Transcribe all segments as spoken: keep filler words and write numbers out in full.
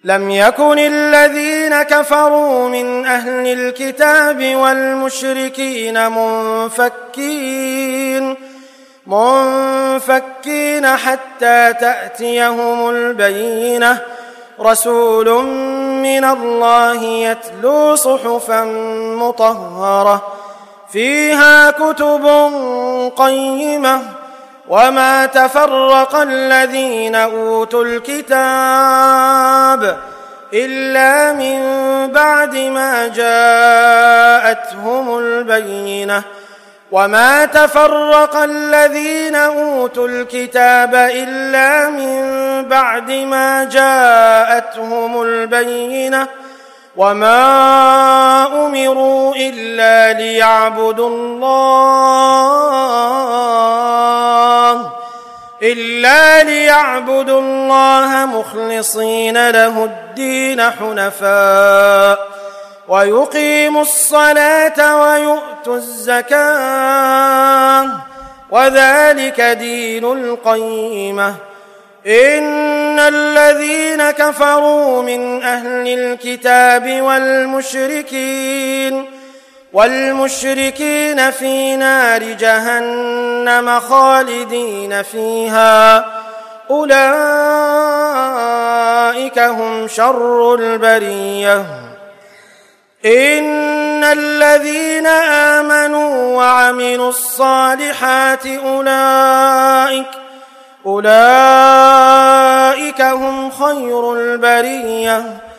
لم يكن الذين كفروا من أهل الكتاب والمشركين منفكين منفكين حتى تأتيهم البينة رسول من الله يتلو صحفا مطهرة فيها كتب قيمة وما تفرق الذين أوتوا الكتاب إلا من بعد ما جاءتهم البينة وما تفرق الذين أوتوا الكتاب إلا من بعد ما جاءتهم البينة وما أمروا إلا ليعبدوا الله إلا ليعبدوا الله مخلصين له الدين حنفاء ويقيموا الصلاة ويؤتوا الزكاة وذلك دين القيمة إن الذين كفروا من أهل الكتاب والمشركين والمشركين في نار جهنم خالدين فيها أولئك هم شر البرية إن الذين آمنوا وعملوا الصالحات أولئك أولئك هم خير البرية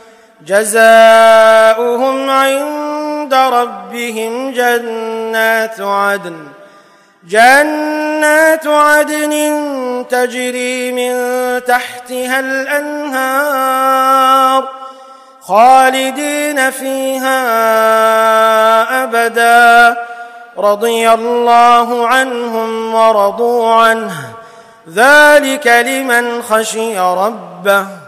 جزاؤهم عند ربهم جنات عدن جنات عدن تجري من تحتها الأنهار خالدين فيها أبدا رضي الله عنهم ورضوا عنه ذلك لمن خشي ربه